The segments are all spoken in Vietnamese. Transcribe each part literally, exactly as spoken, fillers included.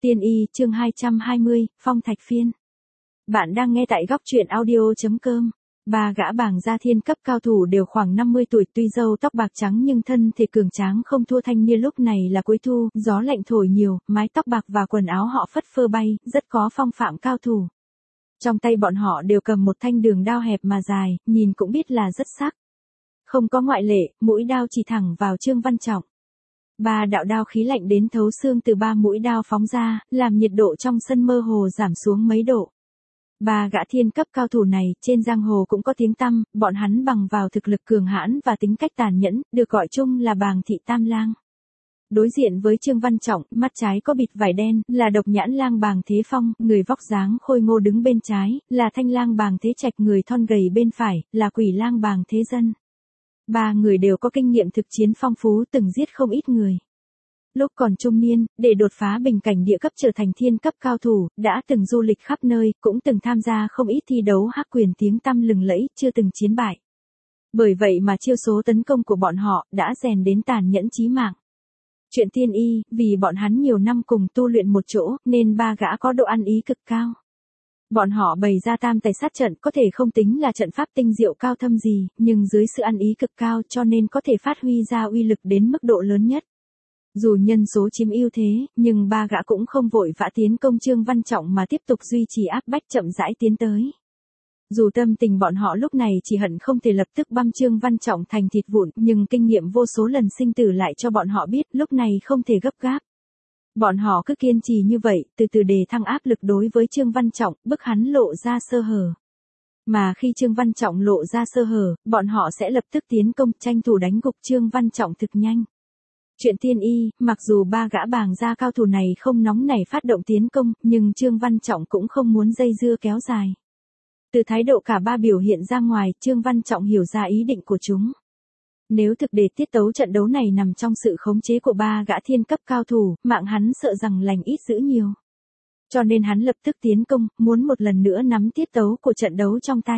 Tiên y chương hai trăm hai mươi, Phong Thạch Phiên. Bạn đang nghe tại góc truyện audio.com. Ba gã bàng gia thiên cấp cao thủ đều khoảng năm mươi tuổi, tuy râu tóc bạc trắng nhưng thân thể cường tráng không thua thanh niên. Lúc này là cuối thu, gió lạnh thổi nhiều, mái tóc bạc và quần áo họ phất phơ bay, rất có phong phạm cao thủ. Trong tay bọn họ đều cầm một thanh đường đao hẹp mà dài, nhìn cũng biết là rất sắc. Không có ngoại lệ, mũi đao chỉ thẳng vào Trương Văn Trọng. Ba đạo đao khí lạnh đến thấu xương từ ba mũi đao phóng ra, làm nhiệt độ trong sân mơ hồ giảm xuống mấy độ. Ba gã thiên cấp cao thủ này, trên giang hồ cũng có tiếng tăm, bọn hắn bằng vào thực lực cường hãn và tính cách tàn nhẫn, được gọi chung là Bàng Thị Tam Lang. Đối diện với Trương Văn Trọng, mắt trái có bịt vải đen, là Độc Nhãn Lang Bàng Thế Phong, người vóc dáng khôi ngô đứng bên trái, là Thanh Lang Bàng Thế Trạch, người thon gầy bên phải, là Quỷ Lang Bàng Thế Dân. Ba người đều có kinh nghiệm thực chiến phong phú, từng giết không ít người. Lúc còn trung niên, để đột phá bình cảnh địa cấp trở thành thiên cấp cao thủ, đã từng du lịch khắp nơi, cũng từng tham gia không ít thi đấu hắc quyền tiếng tăm lừng lẫy, chưa từng chiến bại. Bởi vậy mà chiêu số tấn công của bọn họ đã rèn đến tàn nhẫn chí mạng. Chuyện tiên y, vì bọn hắn nhiều năm cùng tu luyện một chỗ, nên ba gã có độ ăn ý cực cao. Bọn họ bày ra tam tài sát trận, có thể không tính là trận pháp tinh diệu cao thâm gì, nhưng dưới sự ăn ý cực cao cho nên có thể phát huy ra uy lực đến mức độ lớn nhất. Dù nhân số chiếm ưu thế, nhưng ba gã cũng không vội vã tiến công Trương Văn Trọng mà tiếp tục duy trì áp bách, chậm rãi tiến tới. Dù tâm tình bọn họ lúc này chỉ hận không thể lập tức băm Trương Văn Trọng thành thịt vụn, nhưng kinh nghiệm vô số lần sinh tử lại cho bọn họ biết lúc này không thể gấp gáp. Bọn họ cứ kiên trì như vậy, từ từ đề thăng áp lực đối với Trương Văn Trọng, bức hắn lộ ra sơ hở. Mà khi Trương Văn Trọng lộ ra sơ hở, bọn họ sẽ lập tức tiến công, tranh thủ đánh gục Trương Văn Trọng thực nhanh. Chuyện tiên y, mặc dù ba gã bàng gia cao thủ này không nóng nảy phát động tiến công, nhưng Trương Văn Trọng cũng không muốn dây dưa kéo dài. Từ thái độ cả ba biểu hiện ra ngoài, Trương Văn Trọng hiểu ra ý định của chúng. Nếu thực để tiết tấu trận đấu này nằm trong sự khống chế của ba gã thiên cấp cao thủ, mạng hắn sợ rằng lành ít dữ nhiều. Cho nên hắn lập tức tiến công, muốn một lần nữa nắm tiết tấu của trận đấu trong tay.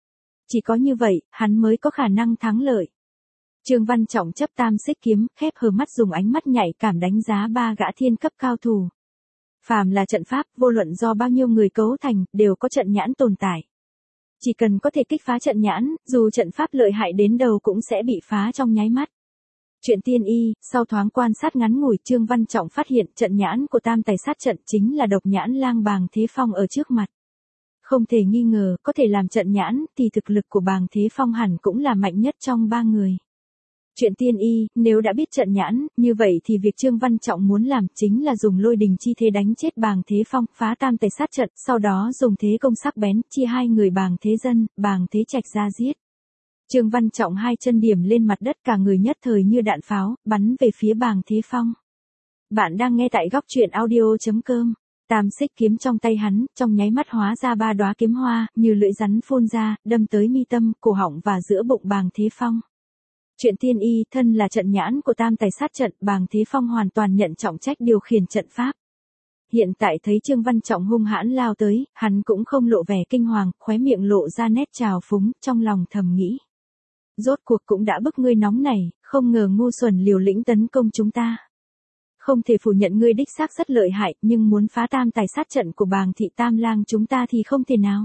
Chỉ có như vậy, hắn mới có khả năng thắng lợi. Trương Văn Trọng chấp tam xích kiếm, khép hờ mắt dùng ánh mắt nhạy cảm đánh giá ba gã thiên cấp cao thủ. Phàm là trận pháp, vô luận do bao nhiêu người cấu thành, đều có trận nhãn tồn tại. Chỉ cần có thể kích phá trận nhãn, dù trận pháp lợi hại đến đâu cũng sẽ bị phá trong nháy mắt. Chuyện tiên y, sau thoáng quan sát ngắn ngủi, Trương Văn Trọng phát hiện trận nhãn của tam tài sát trận chính là Độc Nhãn Lang Bàng Thế Phong ở trước mặt. Không thể nghi ngờ, có thể làm trận nhãn, thì thực lực của Bàng Thế Phong hẳn cũng là mạnh nhất trong ba người. Chuyện tiên y, nếu đã biết trận nhãn, như vậy thì việc Trương Văn Trọng muốn làm chính là dùng lôi đình chi thế đánh chết Bàng Thế Phong, phá tam tài sát trận, sau đó dùng thế công sắc bén, chia hai người Bàng Thế Dân, Bàng Thế Trạch ra giết. Trương Văn Trọng hai chân điểm lên mặt đất, cả người nhất thời như đạn pháo, bắn về phía Bàng Thế Phong. Bạn đang nghe tại góc truyện audio.com. Tam xích kiếm trong tay hắn, trong nháy mắt hóa ra ba đóa kiếm hoa, như lưỡi rắn phun ra, đâm tới mi tâm, cổ họng và giữa bụng Bàng Thế Phong. Chuyện tiên y, thân là trận nhãn của tam tài sát trận, Bàng Thế Phong hoàn toàn nhận trọng trách điều khiển trận pháp. Hiện tại thấy Trương Văn Trọng hung hãn lao tới, hắn cũng không lộ vẻ kinh hoàng, khóe miệng lộ ra nét trào phúng, trong lòng thầm nghĩ. Rốt cuộc cũng đã bức ngươi nóng này, không ngờ ngu xuẩn liều lĩnh tấn công chúng ta. Không thể phủ nhận ngươi đích xác rất lợi hại, nhưng muốn phá tam tài sát trận của Bàng Thị Tam Lang chúng ta thì không thể nào.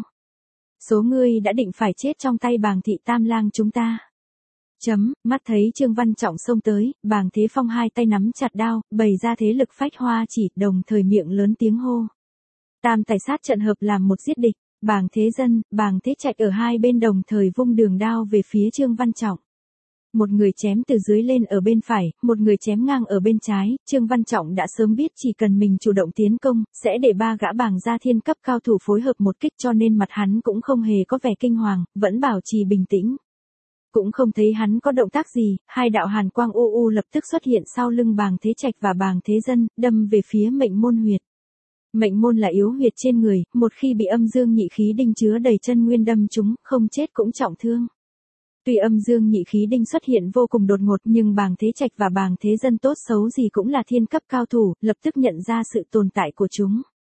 Số ngươi đã định phải chết trong tay Bàng Thị Tam Lang chúng ta. Chấm, mắt thấy Trương Văn Trọng xông tới, Bàng Thế Phong hai tay nắm chặt đao, bày ra thế lực phách hoa chỉ, đồng thời miệng lớn tiếng hô. Tam tài sát trận hợp làm một giết địch, Bàng Thế Dân, Bàng Thế Trạch ở hai bên đồng thời vung đường đao về phía Trương Văn Trọng. Một người chém từ dưới lên ở bên phải, một người chém ngang ở bên trái, Trương Văn Trọng đã sớm biết chỉ cần mình chủ động tiến công, sẽ để ba gã bàng gia thiên cấp cao thủ phối hợp một kích, cho nên mặt hắn cũng không hề có vẻ kinh hoàng, vẫn bảo trì bình tĩnh. Cũng không thấy hắn có động tác gì, hai đạo hàn quang u u lập tức xuất hiện sau lưng Bàng Thế Trạch và Bàng Thế Dân, đâm về phía mệnh môn huyệt. Mệnh môn là yếu huyệt trên người, một khi bị âm dương nhị khí đinh chứa đầy chân nguyên đâm chúng, không chết cũng trọng thương. Tuy âm dương nhị khí đinh xuất hiện vô cùng đột ngột, nhưng Bàng Thế Trạch và Bàng Thế Dân tốt xấu gì cũng là thiên cấp cao thủ, lập tức nhận ra sự tồn tại của chúng.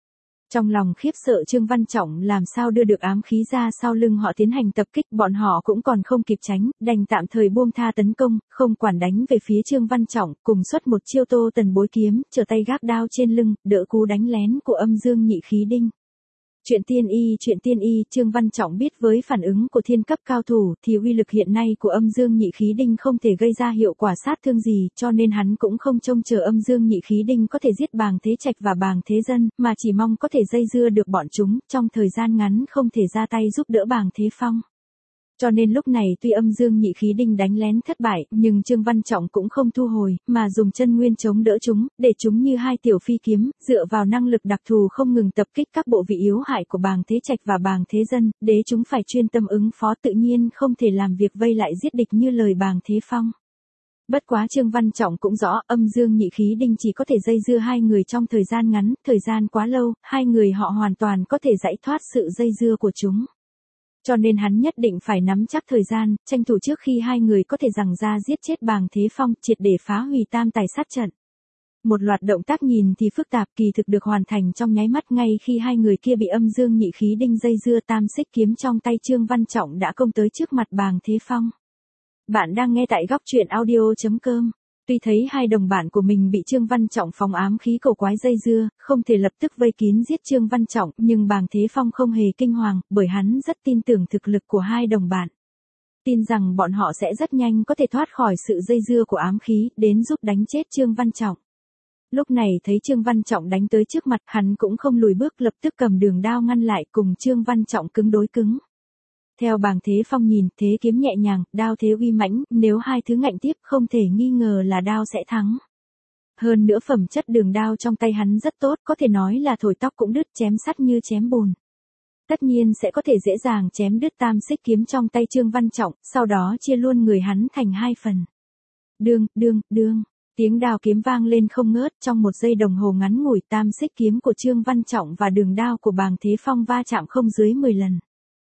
Trong lòng khiếp sợ Trương Văn Trọng làm sao đưa được ám khí ra sau lưng họ tiến hành tập kích, bọn họ cũng còn không kịp tránh, đành tạm thời buông tha tấn công, không quản đánh về phía Trương Văn Trọng, cùng xuất một chiêu Tô Tần bối kiếm, trở tay gác đao trên lưng, đỡ cú đánh lén của Âm Dương Nhị Khí Đinh. Chuyện tiên y, chuyện tiên y, Trương Văn Trọng biết với phản ứng của thiên cấp cao thủ thì uy lực hiện nay của Âm Dương Nhị Khí Đinh không thể gây ra hiệu quả sát thương gì, cho nên hắn cũng không trông chờ Âm Dương Nhị Khí Đinh có thể giết Bàng Thế Trạch và Bàng Thế Dân, mà chỉ mong có thể dây dưa được bọn chúng, trong thời gian ngắn không thể ra tay giúp đỡ Bàng Thế Phong. Cho nên lúc này tuy Âm Dương Nhị Khí Đinh đánh lén thất bại, nhưng Trương Văn Trọng cũng không thu hồi, mà dùng chân nguyên chống đỡ chúng, để chúng như hai tiểu phi kiếm, dựa vào năng lực đặc thù không ngừng tập kích các bộ vị yếu hại của Bàng Thế Trạch và Bàng Thế Dân, để chúng phải chuyên tâm ứng phó, tự nhiên không thể làm việc vây lại giết địch như lời Bàng Thế Phong. Bất quá Trương Văn Trọng cũng rõ Âm Dương Nhị Khí Đinh chỉ có thể dây dưa hai người trong thời gian ngắn, thời gian quá lâu, hai người họ hoàn toàn có thể giải thoát sự dây dưa của chúng. Cho nên hắn nhất định phải nắm chắc thời gian, tranh thủ trước khi hai người có thể giằng ra giết chết Bàng Thế Phong, triệt để phá hủy tam tài sát trận. Một loạt động tác nhìn thì phức tạp, kỳ thực được hoàn thành trong nháy mắt, ngay khi hai người kia bị Âm Dương Nhị Khí Đinh dây dưa, tam xích kiếm trong tay Trương Văn Trọng đã công tới trước mặt Bàng Thế Phong. Bạn đang nghe tại góc truyện audio chấm com. Tuy thấy hai đồng bạn của mình bị Trương Văn Trọng phóng ám khí cầu quái dây dưa, không thể lập tức vây kín giết Trương Văn Trọng, nhưng Bàng Thế Phong không hề kinh hoàng, bởi hắn rất tin tưởng thực lực của hai đồng bạn. Tin rằng bọn họ sẽ rất nhanh có thể thoát khỏi sự dây dưa của ám khí, đến giúp đánh chết Trương Văn Trọng. Lúc này thấy Trương Văn Trọng đánh tới trước mặt, hắn cũng không lùi bước, lập tức cầm đường đao ngăn lại, cùng Trương Văn Trọng cứng đối cứng. Theo Bàng Thế Phong nhìn, thế kiếm nhẹ nhàng, đao thế uy mãnh, nếu hai thứ ngạnh tiếp không thể nghi ngờ là đao sẽ thắng. Hơn nữa phẩm chất đường đao trong tay hắn rất tốt, có thể nói là thổi tóc cũng đứt, chém sắt như chém bùn. Tất nhiên sẽ có thể dễ dàng chém đứt tam xích kiếm trong tay Trương Văn Trọng, sau đó chia luôn người hắn thành hai phần. Đương, đương, đương, tiếng đao kiếm vang lên không ngớt, trong một giây đồng hồ ngắn ngủi, tam xích kiếm của Trương Văn Trọng và đường đao của Bàng Thế Phong va chạm không dưới mười lần.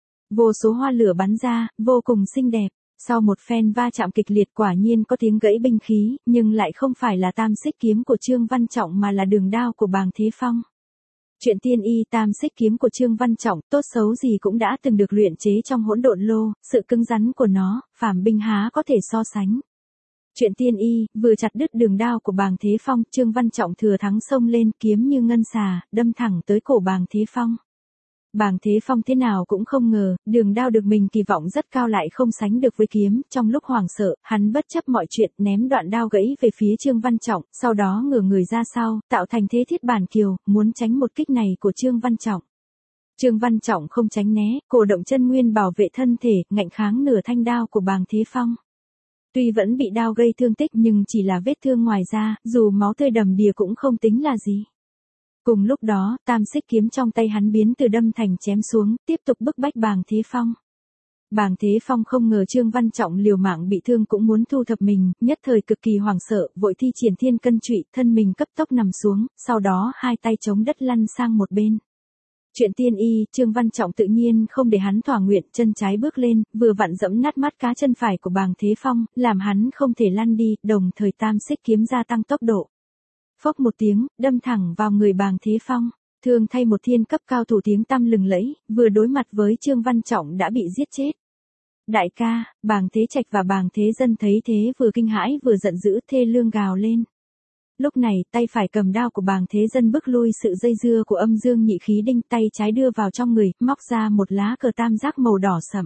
Vô số hoa lửa bắn ra, vô cùng xinh đẹp. Sau một phen va chạm kịch liệt, quả nhiên có tiếng gãy binh khí, nhưng lại không phải là tam xích kiếm của Trương Văn Trọng mà là đường đao của Bàng Thế Phong. Chuyện tiên y, tam xích kiếm của Trương Văn Trọng, tốt xấu gì cũng đã từng được luyện chế trong hỗn độn lô, sự cứng rắn của nó, phàm binh há có thể so sánh. Chuyện tiên y, vừa chặt đứt đường đao của Bàng Thế Phong, Trương Văn Trọng thừa thắng xông lên, kiếm như ngân xà, đâm thẳng tới cổ Bàng Thế Phong. Bàng Thế Phong thế nào cũng không ngờ, đường đao được mình kỳ vọng rất cao lại không sánh được với kiếm, trong lúc hoảng sợ, hắn bất chấp mọi chuyện ném đoạn đao gãy về phía Trương Văn Trọng, sau đó ngửa người ra sau, tạo thành thế thiết bản kiều, muốn tránh một kích này của Trương Văn Trọng. Trương Văn Trọng không tránh né, cổ động chân nguyên bảo vệ thân thể, ngạnh kháng nửa thanh đao của Bàng Thế Phong. Tuy vẫn bị đao gây thương tích nhưng chỉ là vết thương ngoài da, dù máu tươi đầm đìa cũng không tính là gì. Cùng lúc đó, tam xích kiếm trong tay hắn biến từ đâm thành chém xuống, tiếp tục bức bách Bàng Thế Phong. Bàng Thế Phong không ngờ Trương Văn Trọng liều mạng bị thương cũng muốn thu thập mình, nhất thời cực kỳ hoảng sợ, vội thi triển thiên cân trụy, thân mình cấp tốc nằm xuống, sau đó hai tay chống đất lăn sang một bên. Chuyện tiên y, Trương Văn Trọng tự nhiên không để hắn thỏa nguyện, chân trái bước lên, vừa vặn dẫm nát mắt cá chân phải của Bàng Thế Phong, làm hắn không thể lăn đi, đồng thời tam xích kiếm gia tăng tốc độ. Phốc một tiếng, đâm thẳng vào người Bàng Thế Phong, thương thay một thiên cấp cao thủ tiếng tăm lừng lẫy, vừa đối mặt với Trương Văn Trọng đã bị giết chết. Đại ca, Bàng Thế Trạch và Bàng Thế Dân thấy thế vừa kinh hãi vừa giận dữ, thê lương gào lên. Lúc này, tay phải cầm đao của Bàng Thế Dân bức lui sự dây dưa của Âm Dương Nhị Khí Đinh, tay trái đưa vào trong người, móc ra một lá cờ tam giác màu đỏ sẫm.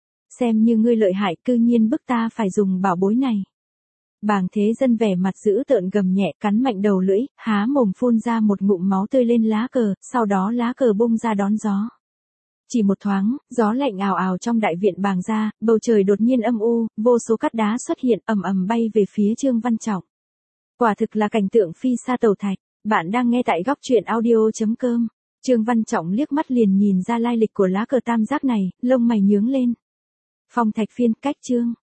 Xem như ngươi lợi hại, cư nhiên bức ta phải dùng bảo bối này. Bàng Thế Dân vẻ mặt dữ tợn gầm nhẹ, cắn mạnh đầu lưỡi, há mồm phun ra một ngụm máu tươi lên lá cờ, sau đó lá cờ bung ra đón gió. Chỉ một thoáng, gió lạnh ào ào trong đại viện Bàng gia, bầu trời đột nhiên âm u, vô số cát đá xuất hiện ầm ầm bay về phía Trương Văn Trọng. Quả thực là cảnh tượng phi sa tẩu thạch. Bạn đang nghe tại góc truyện audio chấm com. Trương Văn Trọng liếc mắt liền nhìn ra lai lịch của lá cờ tam giác này, lông mày nhướng lên. Phong thạch phiên, cách chương.